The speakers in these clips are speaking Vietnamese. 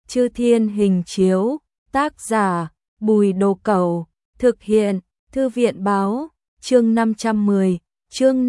Chư Thiên hình chiếu, tác giả, Bùi Đồ Cẩu, thực hiện, Thư viện báo, chương 510, chương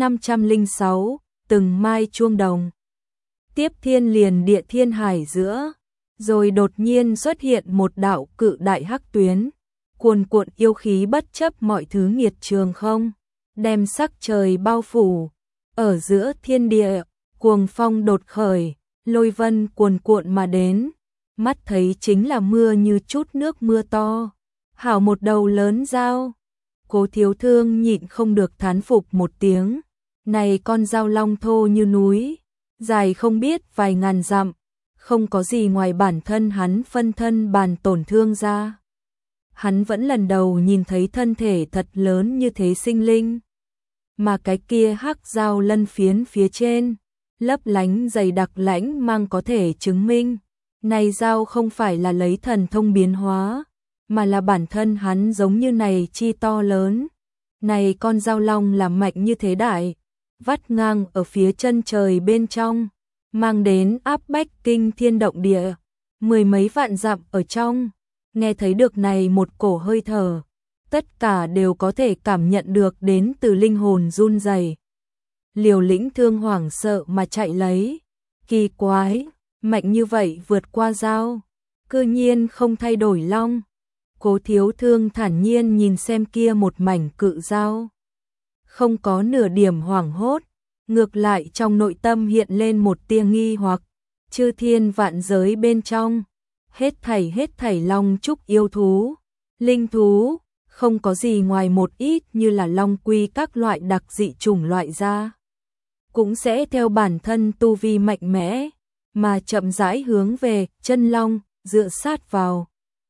506, từng mai chuông đồng. Tiếp thiên liền địa thiên hải giữa, rồi đột nhiên xuất hiện một đạo cự đại hắc tuyến, cuồn cuộn yêu khí bất chấp mọi thứ nghiệt trường không, đem sắc trời bao phủ, ở giữa thiên địa, cuồng phong đột khởi, lôi vân cuồn cuộn mà đến, mắt thấy chính là mưa như chút nước mưa to, hảo một đầu lớn dao. Cố Thiếu Thương nhịn không được thán phục một tiếng, này con dao long thô như núi, dài không biết vài ngàn dặm, không có gì ngoài bản thân hắn phân thân bàn tổn thương ra. Hắn vẫn lần đầu nhìn thấy thân thể thật lớn như thế sinh linh, mà cái kia hắc dao lân phiến phía trên, lấp lánh dày đặc lãnh mang có thể chứng minh, này dao không phải là lấy thần thông biến hóa, mà là bản thân hắn giống như này chi to lớn. Này con dao long là mạnh như thế đại, vắt ngang ở phía chân trời bên trong, mang đến áp bách kinh thiên động địa, mười mấy vạn dặm ở trong, nghe thấy được này một cổ hơi thở, tất cả đều có thể cảm nhận được đến từ linh hồn run rẩy. Liều lĩnh thương hoảng sợ mà chạy lấy, kỳ quái, mạnh như vậy vượt qua dao, cư nhiên không thay đổi long. Cố Thiếu Thương thản nhiên nhìn xem kia một mảnh cự dao, không có nửa điểm hoảng hốt, ngược lại trong nội tâm hiện lên một tia nghi hoặc, chư thiên vạn giới bên trong, hết thảy long trúc yêu thú, linh thú, không có gì ngoài một ít như là long quy các loại đặc dị chủng loại ra, cũng sẽ theo bản thân tu vi mạnh mẽ, mà chậm rãi hướng về chân long, dựa sát vào.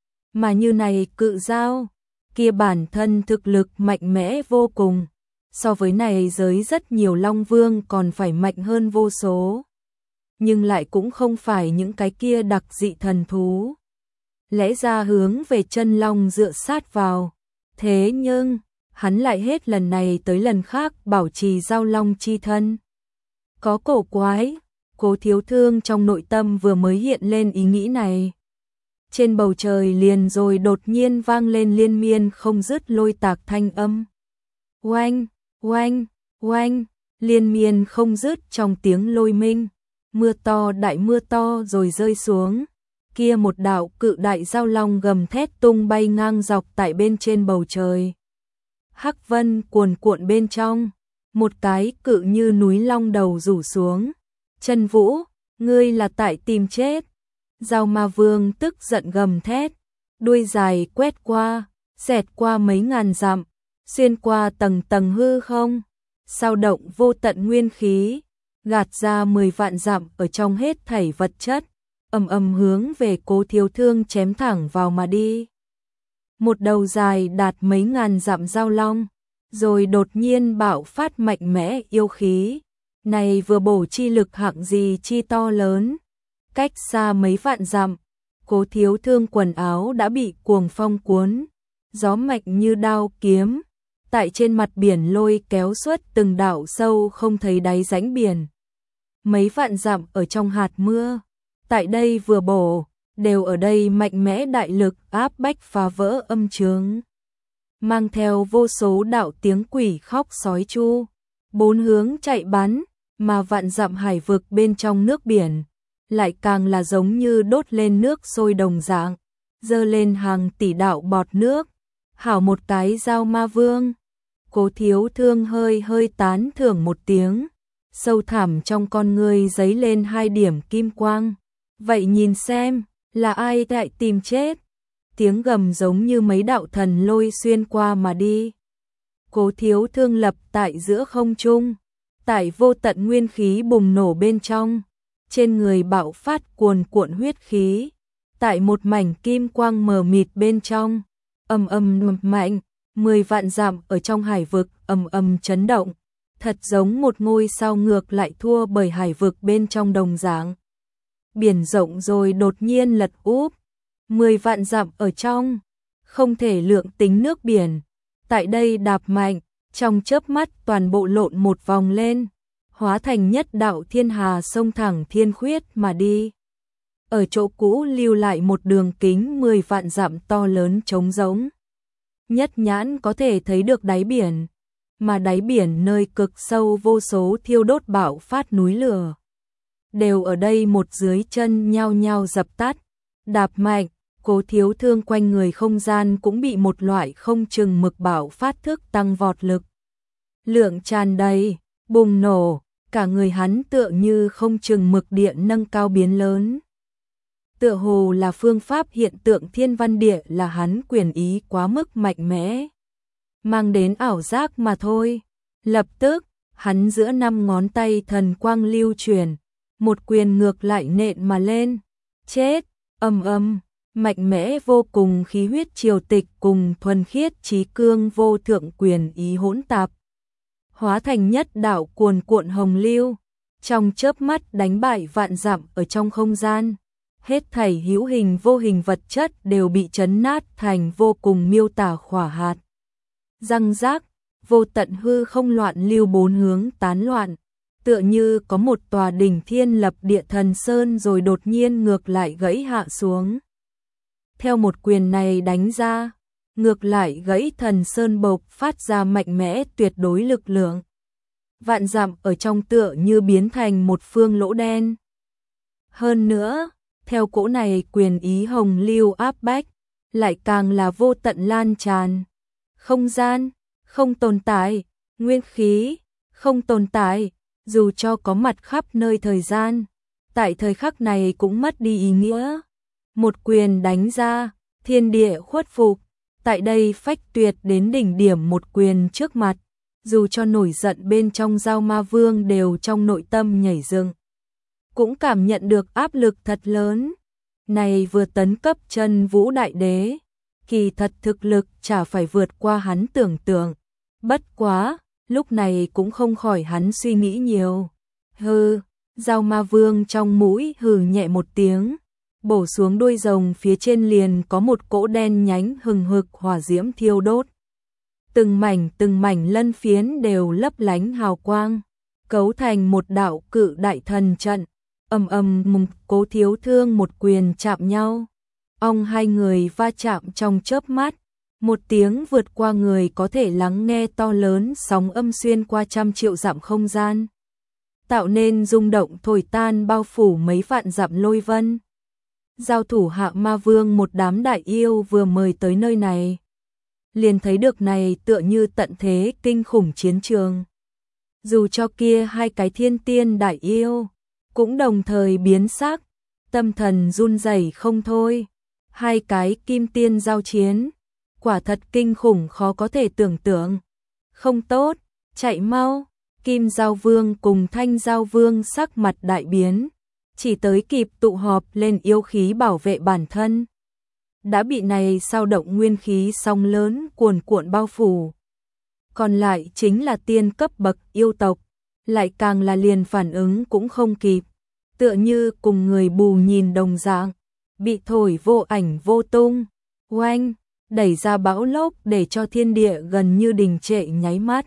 Mà như này cự dao, kia bản thân thực lực mạnh mẽ vô cùng, so với này giới rất nhiều long vương còn phải mạnh hơn vô số. Nhưng lại cũng không phải những cái kia đặc dị thần thú. Lẽ ra hướng về chân long dựa sát vào, thế nhưng, hắn lại hết lần này tới lần khác bảo trì dao long chi thân. Có cổ quái, Cố Thiếu Thương trong nội tâm vừa mới hiện lên ý nghĩ này. Trên bầu trời liền rồi đột nhiên vang lên liên miên không dứt lôi tạc thanh âm. Oanh, oanh, oanh, liên miên không dứt trong tiếng lôi minh, mưa to đại mưa to rồi rơi xuống. Kia một đạo cự đại dao long gầm thét tung bay ngang dọc tại bên trên bầu trời. Hắc vân cuồn cuộn bên trong, một cái cự như núi long đầu rủ xuống. Chân Vũ, ngươi là tại tìm chết. Dao ma vương tức giận gầm thét, đuôi dài quét qua, xẹt qua mấy ngàn dặm, xuyên qua tầng tầng hư không, sao động vô tận nguyên khí, gạt ra 10 vạn dặm ở trong hết thảy vật chất, ầm ầm hướng về Cố Thiếu Thương chém thẳng vào mà đi. Một đầu dài đạt mấy ngàn dặm dao long, rồi đột nhiên bạo phát mạnh mẽ yêu khí, này vừa bổ chi lực hạng gì chi to lớn. Cách xa mấy vạn dặm, Cố Thiếu Thương quần áo đã bị cuồng phong cuốn, gió mạnh như đao kiếm, tại trên mặt biển lôi kéo suốt từng đạo sâu không thấy đáy rãnh biển. Mấy vạn dặm ở trong hạt mưa, tại đây vừa bổ, đều ở đây mạnh mẽ đại lực áp bách phá vỡ âm chướng. Mang theo vô số đạo tiếng quỷ khóc sói chu, bốn hướng chạy bắn, mà vạn dặm hải vực bên trong nước biển lại càng là giống như đốt lên nước sôi đồng dạng, dơ lên hàng tỷ đạo bọt nước. Hảo một cái dao ma vương. Cố Thiếu Thương hơi tán thưởng một tiếng, sâu thẳm trong con ngươi giấy lên 2 điểm kim quang. Vậy nhìn xem, là ai tại tìm chết? Tiếng gầm giống như mấy đạo thần lôi xuyên qua mà đi. Cố Thiếu Thương lập tại giữa không trung, tại vô tận nguyên khí bùng nổ bên trong. Trên người bạo phát cuồn cuộn huyết khí, tại một mảnh kim quang mờ mịt bên trong, ầm ầm mạnh, 10 vạn dặm ở trong hải vực ầm ầm chấn động, thật giống một ngôi sao ngược lại thua bởi hải vực bên trong đồng dạng. Biển rộng rồi đột nhiên lật úp, 10 vạn dặm ở trong, không thể lượng tính nước biển, tại đây đạp mạnh, trong chớp mắt toàn bộ lộn một vòng lên, hóa thành nhất đạo thiên hà sông thẳng thiên khuyết mà đi. ở chỗ cũ lưu lại một đường kính 10 vạn dặm to lớn trống rỗng. Nhất nhãn có thể thấy được đáy biển, mà đáy biển nơi cực sâu vô số thiêu đốt bạo phát núi lửa. Đều ở đây một dưới chân nhao nhao dập tắt, đạp mạnh, Cố Thiếu Thương quanh người không gian cũng bị một loại không chừng mực bạo phát thức tăng vọt lực. Lượng tràn đầy, bùng nổ, cả người hắn tựa như không chừng mực điện nâng cao biến lớn. Tựa hồ là phương pháp hiện tượng thiên văn địa là hắn quyền ý quá mức mạnh mẽ, mang đến ảo giác mà thôi. Lập tức, hắn giữa 5 ngón tay thần quang lưu chuyển, một quyền ngược lại nện mà lên. Chết, ầm ầm, mạnh mẽ vô cùng khí huyết triều tịch cùng thuần khiết trí cương vô thượng quyền ý hỗn tạp, hóa thành nhất đạo cuồn cuộn hồng lưu, trong chớp mắt đánh bại vạn dặm ở trong không gian. Hết thảy hữu hình vô hình vật chất đều bị chấn nát thành vô cùng miêu tả khỏa hạt. Răng rác, vô tận hư không loạn lưu bốn hướng tán loạn, tựa như có một tòa đỉnh thiên lập địa thần sơn rồi đột nhiên ngược lại gãy hạ xuống. Theo một quyền này đánh ra, ngược lại gãy thần sơn bộc phát ra mạnh mẽ tuyệt đối lực lượng. Vạn dặm ở trong tựa như biến thành một phương lỗ đen. Hơn nữa, theo cỗ này quyền ý hồng lưu áp bách, lại càng là vô tận lan tràn. Không gian, không tồn tại, nguyên khí, không tồn tại, dù cho có mặt khắp nơi thời gian, tại thời khắc này cũng mất đi ý nghĩa. Một quyền đánh ra, thiên địa khuất phục, tại đây phách tuyệt đến đỉnh điểm một quyền trước mặt, dù cho nổi giận bên trong Dao Ma Vương đều trong nội tâm nhảy dựng, cũng cảm nhận được áp lực thật lớn. Này vừa tấn cấp chân vũ đại đế, kỳ thật thực lực chả phải vượt qua hắn tưởng tượng. Bất quá, lúc này cũng không khỏi hắn suy nghĩ nhiều. Hừ, Dao Ma Vương trong mũi hừ nhẹ một tiếng, bổ xuống đuôi rồng phía trên liền có một cỗ đen nhánh hừng hực hỏa diễm thiêu đốt. Từng mảnh lân phiến đều lấp lánh hào quang, cấu thành một đạo cự đại thần trận. Ầm ầm mùng, Cố Thiếu Thương một quyền chạm nhau. Hai người va chạm trong chớp mắt, một tiếng vượt qua người có thể lắng nghe to lớn sóng âm xuyên qua trăm triệu dặm không gian, tạo nên rung động thổi tan bao phủ mấy vạn dặm lôi vân. Giao thủ Hạ Ma Vương một đám đại yêu vừa mời tới nơi này, liền thấy được này tựa như tận thế kinh khủng chiến trường. Dù cho kia hai cái thiên tiên đại yêu cũng đồng thời biến sắc, tâm thần run rẩy không thôi. Hai cái kim tiên giao chiến, quả thật kinh khủng khó có thể tưởng tượng. Không tốt, chạy mau. Kim Giao Vương cùng Thanh Giao Vương sắc mặt đại biến, chỉ tới kịp tụ họp lên yêu khí bảo vệ bản thân. Đã bị này sao động nguyên khí sóng lớn cuồn cuộn bao phủ. Còn lại chính là tiên cấp bậc yêu tộc, lại càng là liền phản ứng cũng không kịp, tựa như cùng người mù nhìn đồng dạng, bị thổi vô ảnh vô tung. Oanh, đẩy ra bão lốc để cho thiên địa gần như đình trệ nháy mắt.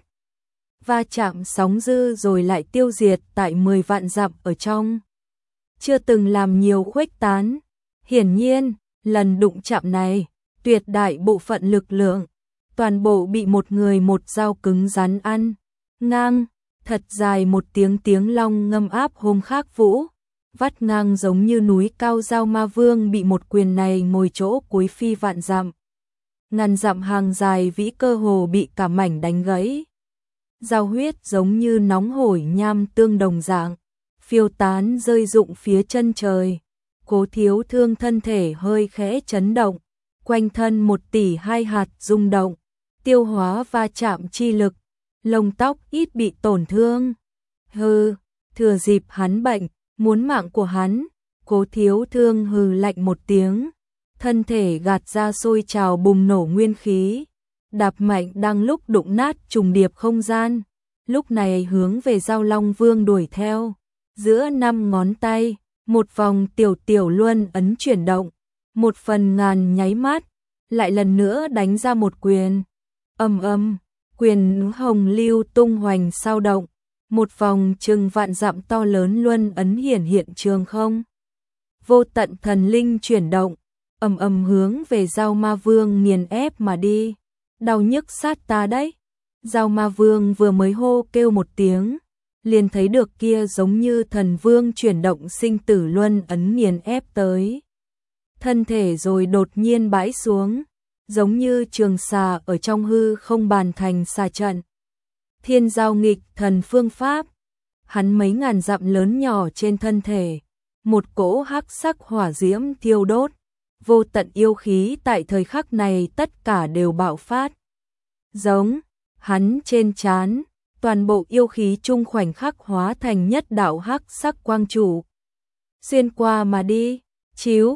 Va chạm sóng dư rồi lại tiêu diệt tại 10 vạn dặm ở trong. Chưa từng làm nhiều khuếch tán. Hiển nhiên, lần đụng chạm này, tuyệt đại bộ phận lực lượng, toàn bộ bị một người một dao cứng rắn ăn. Ngang, thật dài một tiếng long ngâm áp hôm khác vũ, vắt ngang giống như núi cao. Dao Ma Vương bị một quyền này ngồi chỗ cuối phi vạn dặm. Ngàn dặm hàng dài vĩ cơ hồ bị cả mảnh đánh gãy. Dao huyết giống như nóng hổi nham tương đồng dạng, phiêu tán rơi rụng phía chân trời. Cố Thiếu Thương thân thể hơi khẽ chấn động, quanh thân 1 tỷ 2 hạt rung động, tiêu hóa va chạm chi lực, lông tóc ít bị tổn thương. Hừ, thừa dịp hắn bệnh, muốn mạng của hắn. Cố Thiếu Thương hừ lạnh một tiếng, thân thể gạt ra sôi trào bùng nổ nguyên khí, đạp mạnh đang lúc đụng nát trùng điệp không gian, lúc này hướng về Dao Long Vương đuổi theo. Giữa 5 ngón tay, một vòng tiểu luân ấn chuyển động, 1/1000 nháy mắt, lại lần nữa đánh ra một quyền. Ầm, quyền hồng lưu tung hoành sao động, một vòng chừng vạn dặm to lớn luân ấn hiển hiện trường không. vô tận thần linh chuyển động, ầm ầm hướng về Dao Ma Vương nghiền ép mà đi. Đau nhức sát ta đấy. Dao Ma Vương vừa mới hô kêu một tiếng, liền thấy được kia giống như thần vương chuyển động sinh tử luân ấn nghiền ép tới. Thân thể rồi đột nhiên bãi xuống, giống như trường xà ở trong hư không bàn thành xà trận. Thiên giao nghịch thần phương pháp, hắn mấy ngàn dặm lớn nhỏ trên thân thể, một cỗ hắc sắc hỏa diễm thiêu đốt, vô tận yêu khí tại thời khắc này tất cả đều bạo phát. Giống, hắn trên trán, toàn bộ yêu khí chung khoảnh khắc hóa thành nhất đạo hắc sắc quang trụ. Xuyên qua mà đi, chiếu,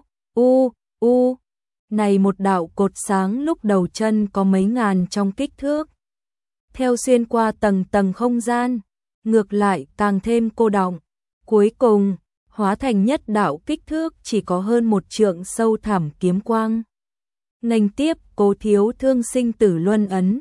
này một đạo cột sáng lúc đầu chân có mấy ngàn trong kích thước. Theo xuyên qua tầng tầng không gian, ngược lại càng thêm cô đọng, cuối cùng hóa thành nhất đạo kích thước chỉ có hơn 1 trượng sâu thẳm kiếm quang. Nghênh tiếp Cố Thiếu Thương sinh tử luân ấn.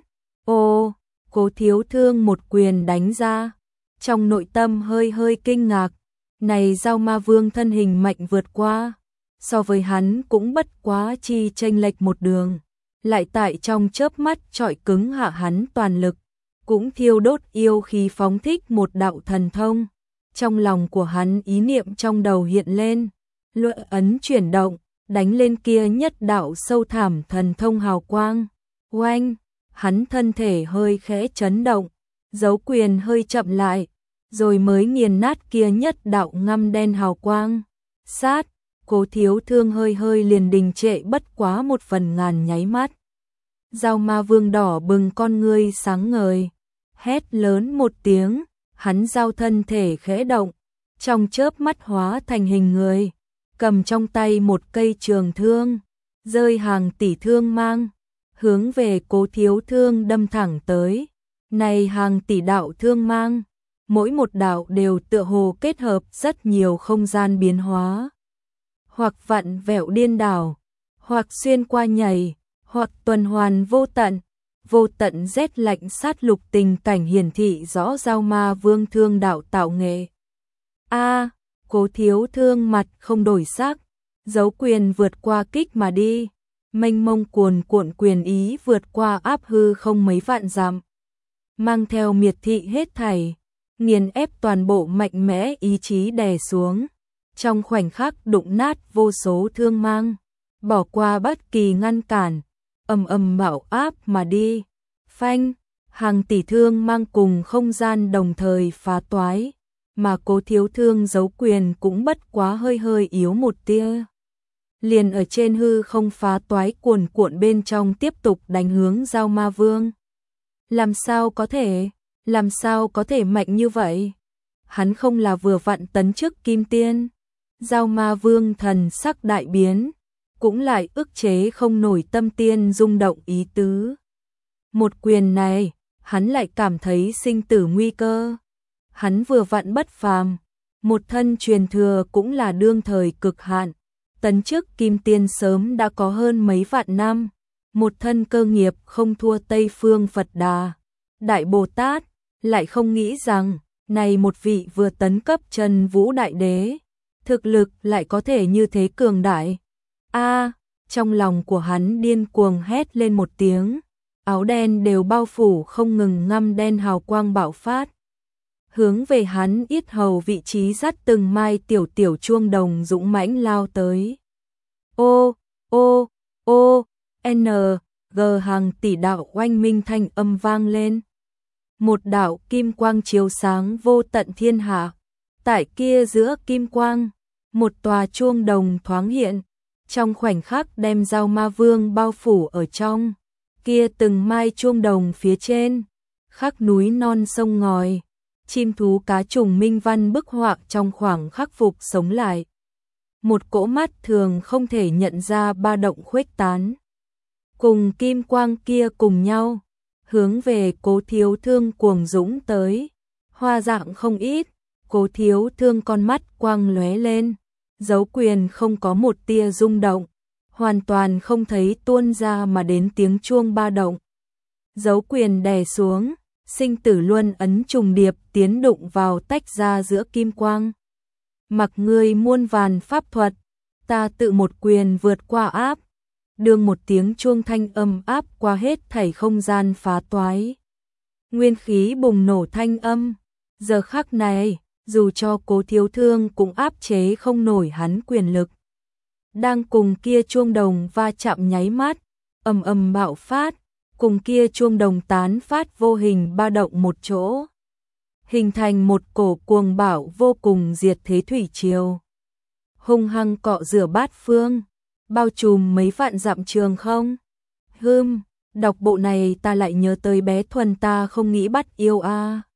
Cố Thiếu Thương một quyền đánh ra, trong nội tâm hơi hơi kinh ngạc, này Dao Ma Vương thân hình mạnh vượt qua, so với hắn cũng bất quá chi chênh lệch một đường, lại tại trong chớp mắt trọi cứng hạ hắn toàn lực, cũng thiêu đốt yêu khí phóng thích một đạo thần thông. Trong lòng của hắn ý niệm trong đầu hiện lên, luận ấn chuyển động, đánh lên kia nhất đạo sâu thẳm thần thông hào quang. Oanh, hắn thân thể hơi khẽ chấn động, dấu quyền hơi chậm lại, rồi mới nghiền nát kia nhất đạo ngăm đen hào quang. Sát, Cố Thiếu Thương hơi hơi liền đình trệ bất quá 1/1000 nháy mắt. Dao Ma Vương đỏ bừng con ngươi sáng ngời, hét lớn một tiếng, hắn giao thân thể khẽ động, trong chớp mắt hóa thành hình người, cầm trong tay một cây trường thương, rơi hàng tỷ thương mang, hướng về Cố Thiếu Thương đâm thẳng tới. Này hàng tỷ đạo thương mang, mỗi một đạo đều tựa hồ kết hợp rất nhiều không gian biến hóa, hoặc vặn vẹo điên đảo, hoặc xuyên qua nhảy, hoặc tuần hoàn vô tận rét lạnh sát lục tình cảnh hiển thị rõ Dao Ma Vương thương đạo tạo nghệ. Cố Thiếu Thương mặt không đổi sắc, dấu quyền vượt qua kích mà đi, mênh mông cuồn cuộn quyền ý vượt qua áp hư không mấy vạn dặm, mang theo miệt thị hết thảy, nghiền ép toàn bộ mạnh mẽ ý chí đè xuống, trong khoảnh khắc đụng nát vô số thương mang, bỏ qua bất kỳ ngăn cản, ầm ầm bạo áp mà đi. Phanh, hàng tỷ thương mang cùng không gian đồng thời phá toái, mà Cố Thiếu Thương dấu quyền cũng bất quá hơi hơi yếu một tia. Liền ở trên hư không phá toái cuồn cuộn bên trong tiếp tục đánh hướng Dao Ma Vương. Làm sao có thể mạnh như vậy? Hắn không là vừa vặn tấn chức kim tiên. Dao Ma Vương thần sắc đại biến, cũng lại ức chế không nổi tâm tiên rung động ý tứ. Một quyền này, hắn lại cảm thấy sinh tử nguy cơ. Hắn vừa vặn bất phàm, một thân truyền thừa cũng là đương thời cực hạn. Tấn chức kim tiên sớm đã có hơn mấy vạn năm, một thân cơ nghiệp không thua Tây Phương Phật Đà, Đại Bồ Tát, lại không nghĩ rằng, này một vị vừa tấn cấp Trần Vũ Đại Đế, thực lực lại có thể như thế cường đại. Trong lòng của hắn điên cuồng hét lên một tiếng, áo đen đều bao phủ không ngừng ngăm đen hào quang bạo phát. Hướng về hắn yết hầu vị trí dắt từng mai tiểu tiểu chuông đồng dũng mãnh lao tới. Hàng tỷ đạo oanh minh thanh âm vang lên. Một đạo kim quang chiếu sáng vô tận thiên hạ. Tại kia giữa kim quang, một tòa chuông đồng thoáng hiện, trong khoảnh khắc đem Dao Ma Vương bao phủ ở trong. Kia từng mai chuông đồng phía trên, khắc núi non sông ngòi, chim thú cá trùng minh văn bức họa trong khoảng khắc phục sống lại. Một cỗ mắt thường không thể nhận ra ba động khuếch tán. Cùng kim quang kia cùng nhau, hướng về Cố Thiếu Thương cuồng dũng tới. Hoa dạng không ít, Cố Thiếu Thương con mắt quang lóe lên, dấu quyền không có một tia rung động, hoàn toàn không thấy tuôn ra mà đến tiếng chuông ba động. Dấu quyền đè xuống, sinh tử luân ấn trùng điệp tiến đụng vào tách ra giữa kim quang. Mặc ngươi muôn vàn pháp thuật, ta tự một quyền vượt qua áp, đương một tiếng chuông thanh âm áp qua hết thảy không gian phá toái. Nguyên khí bùng nổ thanh âm, giờ khắc này, dù cho Cố Thiếu Thương cũng áp chế không nổi hắn quyền lực. Đang cùng kia chuông đồng va chạm nháy mắt, ầm ầm bạo phát, cùng kia chuông đồng tán phát vô hình ba động một chỗ, hình thành một cổ cuồng bạo vô cùng diệt thế thủy triều. Hung hăng cọ rửa bát phương, bao trùm mấy vạn dặm trường không. Đọc bộ này ta lại nhớ tới bé Thuần ta không nghĩ bắt yêu a.